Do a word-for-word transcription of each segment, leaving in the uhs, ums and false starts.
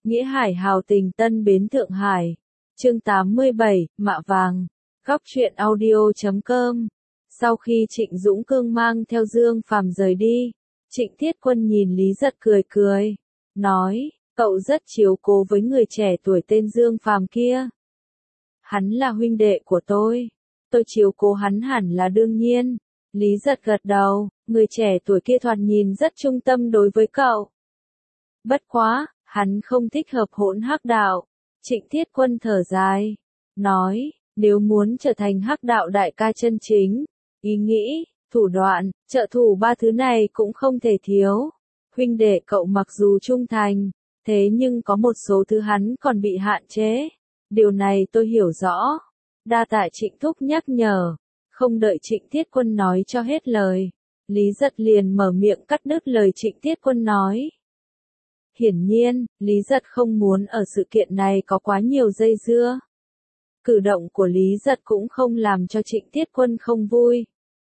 Nghĩa Hải hào tình Tân Bến Thượng Hải. Chương tám mươi bảy, Mạ Vàng. Góc truyện audio chấm com. Sau khi Trịnh Dũng Cương mang theo Dương Phàm rời đi, Trịnh Thiết Quân nhìn Lý Giật cười cười, nói, cậu rất chiếu cố với người trẻ tuổi tên Dương Phàm kia. Hắn là huynh đệ của tôi, tôi chiếu cố hắn hẳn là đương nhiên. Lý Giật gật đầu, người trẻ tuổi kia thoạt nhìn rất trung tâm đối với cậu. Bất quá, hắn không thích hợp hỗn hắc đạo. Trịnh Thiết Quân thở dài, nói, nếu muốn trở thành hắc đạo đại ca chân chính, ý nghĩ, thủ đoạn, trợ thủ ba thứ này cũng không thể thiếu. Huynh đệ cậu mặc dù trung thành, thế nhưng có một số thứ hắn còn bị hạn chế. Điều này tôi hiểu rõ. Đa tạ Trịnh Thúc nhắc nhở. Không đợi Trịnh Thiết Quân nói cho hết lời, Lý Giật liền mở miệng cắt đứt lời Trịnh Thiết Quân nói. Hiển nhiên, Lý Giật không muốn ở sự kiện này có quá nhiều dây dưa. Cử động của Lý Giật cũng không làm cho Trịnh Thiết Quân không vui.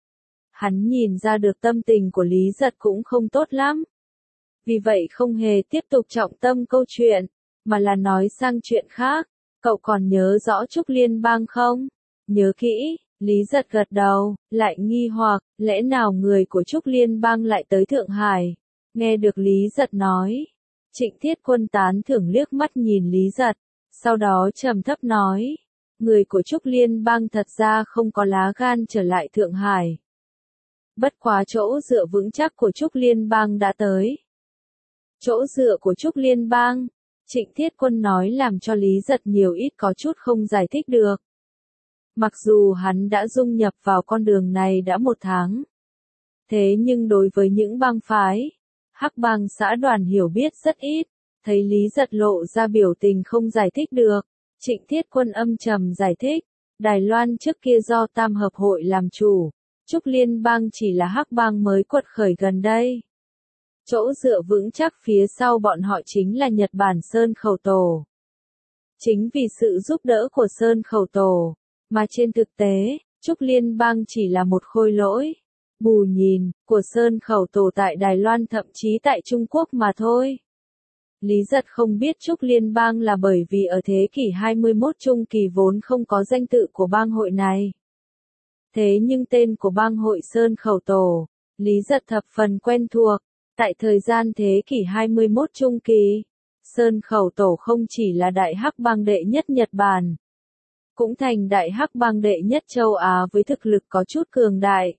Hắn nhìn ra được tâm tình của Lý Giật cũng không tốt lắm. Vì vậy không hề tiếp tục trọng tâm câu chuyện, mà là nói sang chuyện khác. Cậu còn nhớ rõ Trúc Liên Bang không? Nhớ kỹ. Lý Giật gật đầu, lại nghi hoặc, lẽ nào người của Trúc Liên Bang lại tới Thượng Hải? Nghe được Lý Giật nói, Trịnh Thiết Quân tán thưởng liếc mắt nhìn Lý Giật, sau đó trầm thấp nói, người của Trúc Liên Bang thật ra không có lá gan trở lại Thượng Hải. Bất quá chỗ dựa vững chắc của Trúc Liên Bang đã tới. Chỗ dựa của Trúc Liên Bang, Trịnh Thiết Quân nói làm cho Lý Giật nhiều ít có chút không giải thích được. Mặc dù hắn đã dung nhập vào con đường này đã một tháng. Thế nhưng đối với những bang phái, hắc bang xã đoàn hiểu biết rất ít, thấy Lý Giật lộ ra biểu tình không giải thích được. Trịnh Thiết Quân âm trầm giải thích, Đài Loan trước kia do Tam Hợp Hội làm chủ, Trúc Liên Bang chỉ là hắc bang mới quật khởi gần đây. Chỗ dựa vững chắc phía sau bọn họ chính là Nhật Bản Sơn Khẩu Tổ. Chính vì sự giúp đỡ của Sơn Khẩu Tổ, mà trên thực tế, Trúc Liên Bang chỉ là một khôi lỗi, bù nhìn, của Sơn Khẩu Tổ tại Đài Loan thậm chí tại Trung Quốc mà thôi. Lý Giật không biết Trúc Liên Bang là bởi vì ở thế kỷ hai mươi mốt trung kỳ vốn không có danh tự của bang hội này. Thế nhưng tên của bang hội Sơn Khẩu Tổ, Lý Giật thập phần quen thuộc. Tại thời gian thế kỷ hai mươi mốt trung kỳ, Sơn Khẩu Tổ không chỉ là đại hắc bang đệ nhất Nhật Bản, cũng thành đại hắc bang đệ nhất châu Á với thực lực có chút cường đại.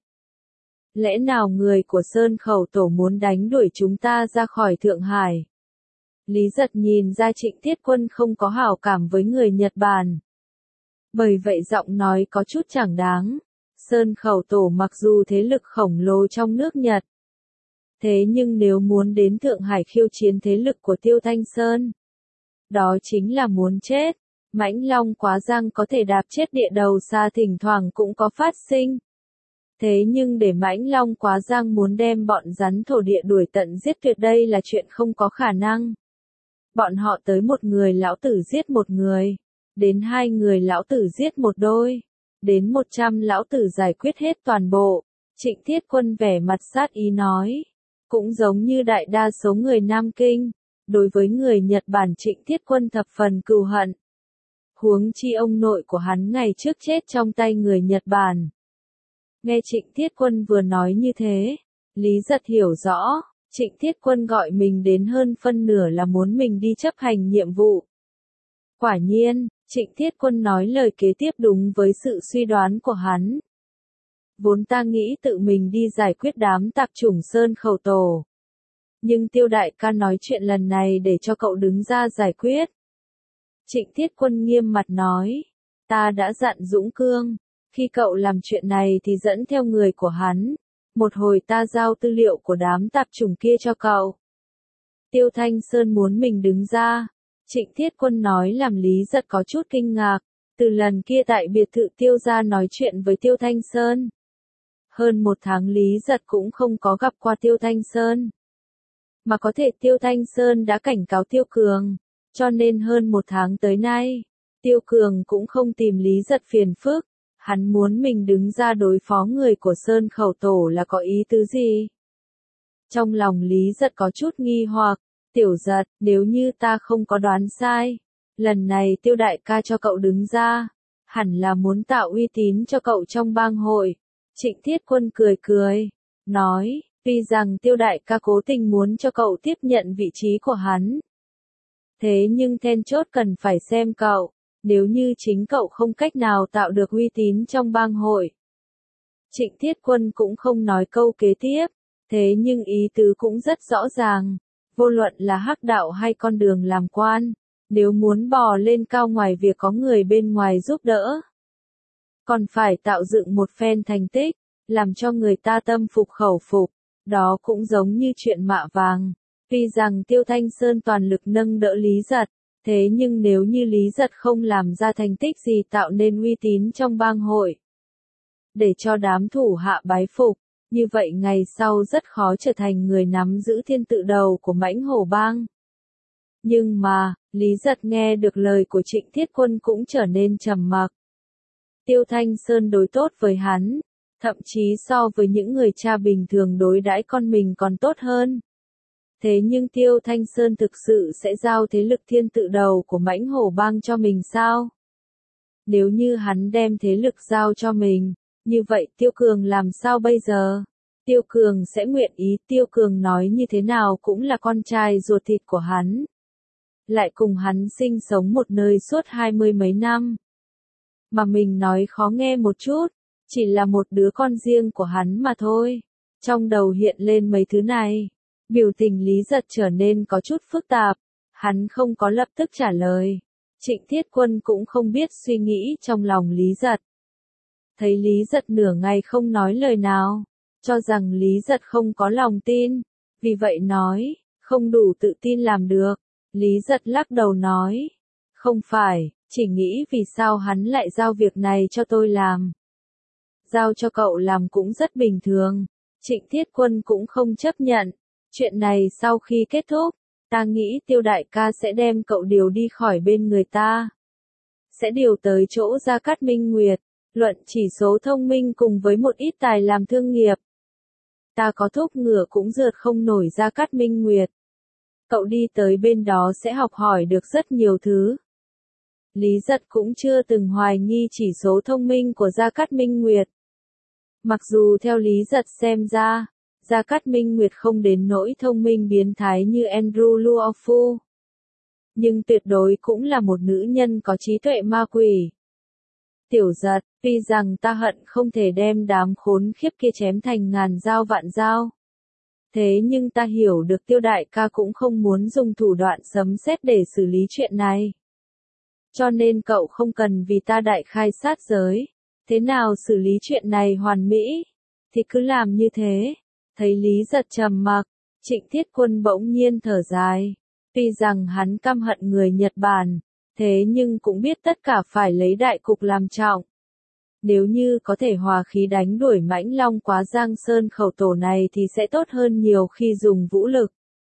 Lẽ nào người của Sơn Khẩu Tổ muốn đánh đuổi chúng ta ra khỏi Thượng Hải? Lý Giật nhìn ra Trịnh Thiết Quân không có hảo cảm với người Nhật Bản. Bởi vậy giọng nói có chút chẳng đáng. Sơn Khẩu Tổ mặc dù thế lực khổng lồ trong nước Nhật, thế nhưng nếu muốn đến Thượng Hải khiêu chiến thế lực của Tiêu Thanh Sơn, đó chính là muốn chết. Mãnh Long Quá Giang có thể đạp chết địa đầu xa thỉnh thoảng cũng có phát sinh. Thế nhưng để Mãnh Long Quá Giang muốn đem bọn rắn thổ địa đuổi tận giết tuyệt đây là chuyện không có khả năng. Bọn họ tới một người lão tử giết một người, đến hai người lão tử giết một đôi, đến một trăm lão tử giải quyết hết toàn bộ. Trịnh Thiết Quân vẻ mặt sát ý nói, cũng giống như đại đa số người Nam Kinh, đối với người Nhật Bản Trịnh Thiết Quân thập phần cừu hận. Huống chi ông nội của hắn ngày trước chết trong tay người Nhật Bản. Nghe Trịnh Thiết Quân vừa nói như thế, Lý Giật hiểu rõ, Trịnh Thiết Quân gọi mình đến hơn phân nửa là muốn mình đi chấp hành nhiệm vụ. Quả nhiên, Trịnh Thiết Quân nói lời kế tiếp đúng với sự suy đoán của hắn. Vốn ta nghĩ tự mình đi giải quyết đám tạp chủng Sơn Khẩu Tổ. Nhưng Tiêu đại ca nói chuyện lần này để cho cậu đứng ra giải quyết. Trịnh Thiết Quân nghiêm mặt nói, ta đã dặn Dũng Cương, khi cậu làm chuyện này thì dẫn theo người của hắn, một hồi ta giao tư liệu của đám tạp chủng kia cho cậu. Tiêu Thanh Sơn muốn mình đứng ra, Trịnh Thiết Quân nói làm Lý Giật có chút kinh ngạc, từ lần kia tại biệt thự Tiêu gia nói chuyện với Tiêu Thanh Sơn. Hơn một tháng Lý Giật cũng không có gặp qua Tiêu Thanh Sơn. Mà có thể Tiêu Thanh Sơn đã cảnh cáo Tiêu Cường, cho nên hơn một tháng tới nay, Tiêu Cường cũng không tìm Lý Giật phiền phức. Hắn muốn mình đứng ra đối phó người của Sơn Khẩu Tổ là có ý tứ gì? Trong lòng Lý Giật có chút nghi hoặc, Tiểu Giật, nếu như ta không có đoán sai, lần này Tiêu đại ca cho cậu đứng ra, hẳn là muốn tạo uy tín cho cậu trong bang hội. Trịnh Thiết Quân cười cười, nói, tuy rằng Tiêu đại ca cố tình muốn cho cậu tiếp nhận vị trí của hắn. Thế nhưng then chốt cần phải xem cậu, nếu như chính cậu không cách nào tạo được uy tín trong bang hội. Trịnh Thiết Quân cũng không nói câu kế tiếp, thế nhưng ý tứ cũng rất rõ ràng, vô luận là hắc đạo hay con đường làm quan, nếu muốn bò lên cao ngoài việc có người bên ngoài giúp đỡ, còn phải tạo dựng một phen thành tích, làm cho người ta tâm phục khẩu phục, đó cũng giống như chuyện Mạ Vàng. Tuy rằng Tiêu Thanh Sơn toàn lực nâng đỡ Lý Giật, thế nhưng nếu như Lý Giật không làm ra thành tích gì tạo nên uy tín trong bang hội, để cho đám thủ hạ bái phục, như vậy ngày sau rất khó trở thành người nắm giữ thiên tự đầu của Mãnh Hổ bang. Nhưng mà, Lý Giật nghe được lời của Trịnh Thiết Quân cũng trở nên trầm mặc. Tiêu Thanh Sơn đối tốt với hắn, thậm chí so với những người cha bình thường đối đãi con mình còn tốt hơn. Thế nhưng Tiêu Thanh Sơn thực sự sẽ giao thế lực thiên tự đầu của Mãnh Hổ bang cho mình sao? Nếu như hắn đem thế lực giao cho mình, như vậy Tiêu Cường làm sao bây giờ? Tiêu Cường sẽ nguyện ý, Tiêu Cường nói như thế nào cũng là con trai ruột thịt của hắn. Lại cùng hắn sinh sống một nơi suốt hai mươi mấy năm. Mà mình nói khó nghe một chút, chỉ là một đứa con riêng của hắn mà thôi. Trong đầu hiện lên mấy thứ này, biểu tình Lý Giật trở nên có chút phức tạp, hắn không có lập tức trả lời. Trịnh Thiết Quân cũng không biết suy nghĩ trong lòng Lý Giật. Thấy Lý Giật nửa ngày không nói lời nào, cho rằng Lý Giật không có lòng tin, vì vậy nói, không đủ tự tin làm được. Lý Giật lắc đầu nói, không phải, chỉ nghĩ vì sao hắn lại giao việc này cho tôi làm. Giao cho cậu làm cũng rất bình thường. Trịnh Thiết Quân cũng không chấp nhận. Chuyện này sau khi kết thúc, ta nghĩ Tiêu đại ca sẽ đem cậu điều đi khỏi bên người ta. Sẽ điều tới chỗ Gia Cát Minh Nguyệt, luận chỉ số thông minh cùng với một ít tài làm thương nghiệp. Ta có thúc ngựa cũng rượt không nổi Gia Cát Minh Nguyệt. Cậu đi tới bên đó sẽ học hỏi được rất nhiều thứ. Lý Giật cũng chưa từng hoài nghi chỉ số thông minh của Gia Cát Minh Nguyệt. Mặc dù theo Lý Giật xem ra, Gia Cát Minh Nguyệt không đến nỗi thông minh biến thái như Andrew Luo Phu. Nhưng tuyệt đối cũng là một nữ nhân có trí tuệ ma quỷ. Tiểu Giật, tuy rằng ta hận không thể đem đám khốn khiếp kia chém thành ngàn dao vạn dao. Thế nhưng ta hiểu được Tiêu đại ca cũng không muốn dùng thủ đoạn sấm sét để xử lý chuyện này. Cho nên cậu không cần vì ta đại khai sát giới. Thế nào xử lý chuyện này hoàn mỹ, thì cứ làm như thế. Thấy Lý Giật trầm mặc, Trịnh Thiết Quân bỗng nhiên thở dài. Tuy rằng hắn căm hận người Nhật Bản, thế nhưng cũng biết tất cả phải lấy đại cục làm trọng. Nếu như có thể hòa khí đánh đuổi Mãnh Long Quá Giang Sơn khẩu tổ này thì sẽ tốt hơn nhiều khi dùng vũ lực.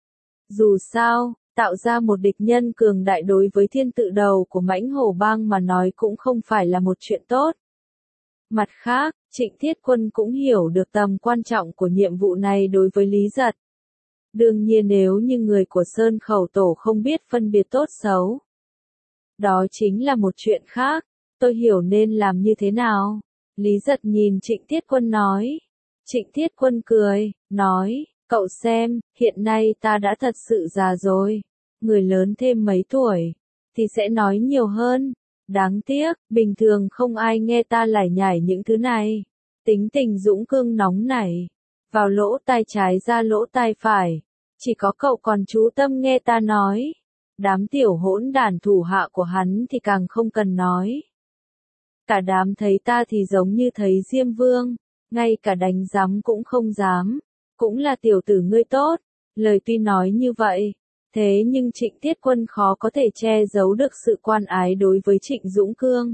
Dù sao, tạo ra một địch nhân cường đại đối với thiên tự đầu của Mãnh Hổ bang mà nói cũng không phải là một chuyện tốt. Mặt khác, Trịnh Thiết Quân cũng hiểu được tầm quan trọng của nhiệm vụ này đối với Lý Giật. Đương nhiên nếu như người của Sơn khẩu tổ không biết phân biệt tốt xấu, đó chính là một chuyện khác. Tôi hiểu nên làm như thế nào. Lý Giật nhìn Trịnh Thiết Quân nói. Trịnh Thiết Quân cười, nói, cậu xem, hiện nay ta đã thật sự già rồi. Người lớn thêm mấy tuổi, thì sẽ nói nhiều hơn. Đáng tiếc, bình thường không ai nghe ta lải nhải những thứ này. Tính tình dũng cương nóng nảy, vào lỗ tai trái ra lỗ tai phải. Chỉ có cậu còn chú tâm nghe ta nói. Đám tiểu hỗn đản thủ hạ của hắn thì càng không cần nói. Cả đám thấy ta thì giống như thấy Diêm Vương, ngay cả đánh giám cũng không dám. Cũng là tiểu tử ngươi tốt. Lời tuy nói như vậy, thế nhưng Trịnh Thiết Quân khó có thể che giấu được sự quan ái đối với Trịnh Dũng Cương.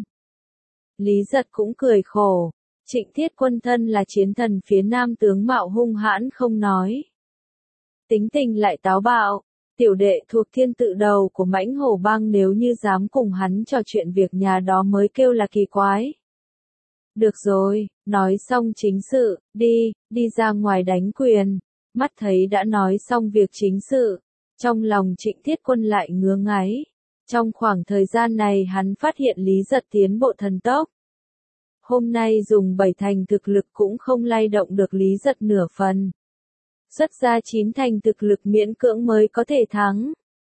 Lý Giật cũng cười khổ. Trịnh Thiết Quân thân là chiến thần phía Nam, tướng mạo hung hãn không nói. Tính tình lại táo bạo. Tiểu đệ thuộc thiên tự đầu của Mãnh Hổ bang, nếu như dám cùng hắn trò chuyện việc nhà đó mới kêu là kỳ quái. Được rồi, nói xong chính sự, đi, đi ra ngoài đánh quyền. Mắt thấy đã nói xong việc chính sự, Trong lòng Trịnh Thiết Quân lại ngứa ngáy. Trong khoảng thời gian này hắn phát hiện Lý Giật tiến bộ thần tốc. Hôm nay dùng bảy thành thực lực cũng không lay động được Lý Giật nửa phần. Xuất ra chín thành thực lực miễn cưỡng mới có thể thắng.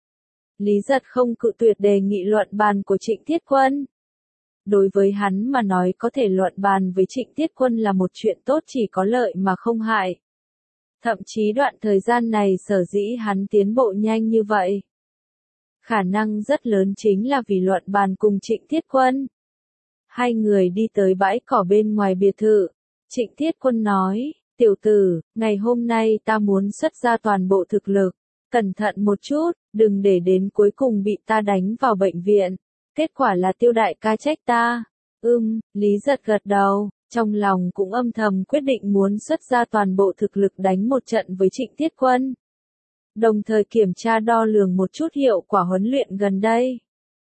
Lý Giật không cự tuyệt đề nghị luận bàn của Trịnh Thiết Quân. Đối với hắn mà nói có thể luận bàn với Trịnh Thiết Quân là một chuyện tốt, chỉ có lợi mà không hại. Thậm chí đoạn thời gian này sở dĩ hắn tiến bộ nhanh như vậy. Khả năng rất lớn chính là vì luận bàn cùng Trịnh Thiết Quân. Hai người đi tới bãi cỏ bên ngoài biệt thự. Trịnh Thiết Quân nói, tiểu tử, ngày hôm nay ta muốn xuất ra toàn bộ thực lực. Cẩn thận một chút, đừng để đến cuối cùng bị ta đánh vào bệnh viện. Kết quả là Tiêu đại ca trách ta. Ừm, Lý Giật gật đầu, trong lòng cũng âm thầm quyết định muốn xuất ra toàn bộ thực lực đánh một trận với Trịnh Thiết Quân. Đồng thời kiểm tra đo lường một chút hiệu quả huấn luyện gần đây.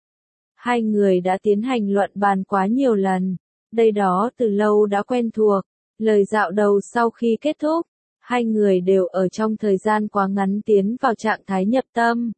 Hai người đã tiến hành luận bàn quá nhiều lần, đây đó từ lâu đã quen thuộc. Lời dạo đầu sau khi kết thúc, hai người đều ở trong thời gian quá ngắn tiến vào trạng thái nhập tâm.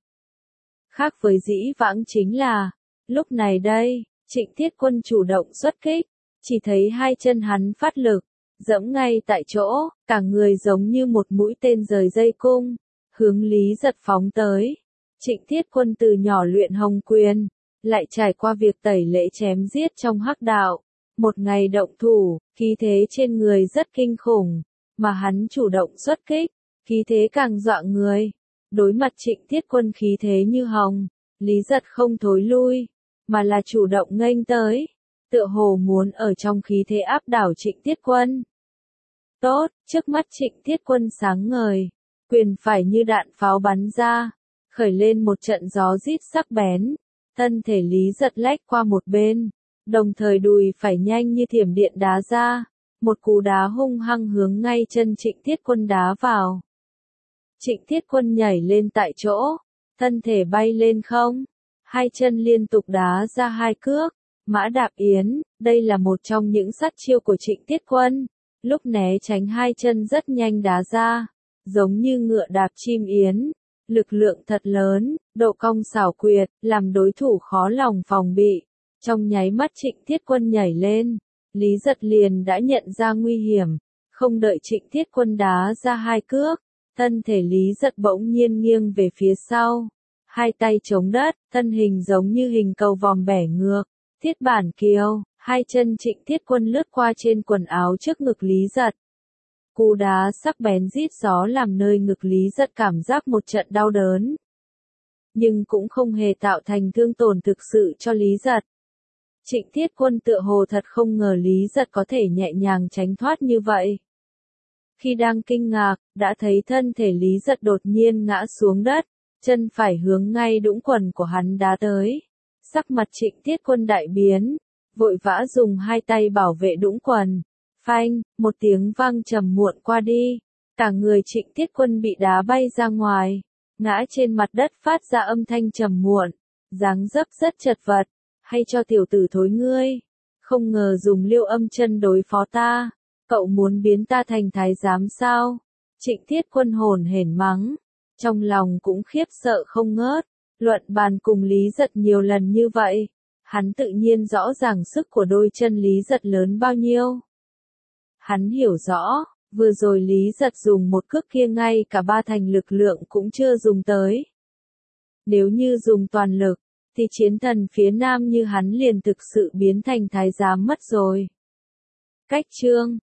Khác với dĩ vãng chính là, lúc này đây, Trịnh Thiết Quân chủ động xuất kích, chỉ thấy hai chân hắn phát lực, giẫm ngay tại chỗ, cả người giống như một mũi tên rời dây cung, hướng Lý Giật phóng tới. Trịnh Thiết Quân từ nhỏ luyện hồng quyền, lại trải qua việc tẩy lễ chém giết trong hắc đạo. Một ngày động thủ, khí thế trên người rất kinh khủng, mà hắn chủ động xuất kích, khí thế càng dọa người. Đối mặt Trịnh Thiết Quân khí thế như hồng, Lý Giật không thối lui, mà là chủ động nghênh tới, tựa hồ muốn ở trong khí thế áp đảo Trịnh Thiết Quân. Tốt, trước mắt Trịnh Thiết Quân sáng ngời, quyền phải như đạn pháo bắn ra, khởi lên một trận gió rít sắc bén, thân thể Lý Giật lách qua một bên. Đồng thời đùi phải nhanh như thiểm điện đá ra, một cú đá hung hăng hướng ngay chân Trịnh Thiết Quân đá vào. Trịnh Thiết Quân nhảy lên tại chỗ, thân thể bay lên không, hai chân liên tục đá ra hai cước, mã đạp yến, đây là một trong những sát chiêu của Trịnh Thiết Quân, lúc né tránh hai chân rất nhanh đá ra, giống như ngựa đạp chim yến, lực lượng thật lớn, độ cong xảo quyệt, làm đối thủ khó lòng phòng bị. Trong nháy mắt Trịnh Thiết Quân nhảy lên, Lý Giật liền đã nhận ra nguy hiểm, không đợi Trịnh Thiết Quân đá ra hai cước, thân thể Lý Giật bỗng nhiên nghiêng về phía sau, hai tay chống đất, thân hình giống như hình cầu vòm bẻ ngược, thiết bản kiều, hai chân Trịnh Thiết Quân lướt qua trên quần áo trước ngực Lý Giật. Cú đá sắc bén rít gió làm nơi ngực Lý Giật cảm giác một trận đau đớn, nhưng cũng không hề tạo thành thương tổn thực sự cho Lý Giật. Trịnh Thiết Quân tựa hồ thật không ngờ Lý Giật có thể nhẹ nhàng tránh thoát như vậy. Khi đang kinh ngạc, đã thấy thân thể Lý Giật đột nhiên ngã xuống đất, chân phải hướng ngay đũng quần của hắn đá tới. Sắc mặt Trịnh Thiết Quân đại biến, vội vã dùng hai tay bảo vệ đũng quần. Phanh, một tiếng vang trầm muộn qua đi, cả người Trịnh Thiết Quân bị đá bay ra ngoài, ngã trên mặt đất phát ra âm thanh trầm muộn, dáng dấp rất chật vật. Hay cho tiểu tử thối ngươi, không ngờ dùng Liêu Âm Chân đối phó ta, cậu muốn biến ta thành thái giám sao? Trịnh Thiết Quân hồn hển mắng, trong lòng cũng khiếp sợ không ngớt, luận bàn cùng Lý Giật nhiều lần như vậy, hắn tự nhiên rõ ràng sức của đôi chân Lý Giật lớn bao nhiêu. Hắn hiểu rõ, vừa rồi Lý Giật dùng một cước kia ngay cả ba thành lực lượng cũng chưa dùng tới. Nếu như dùng toàn lực, thì chiến thần phía nam như hắn liền thực sự biến thành thái giám mất rồi. Cách chương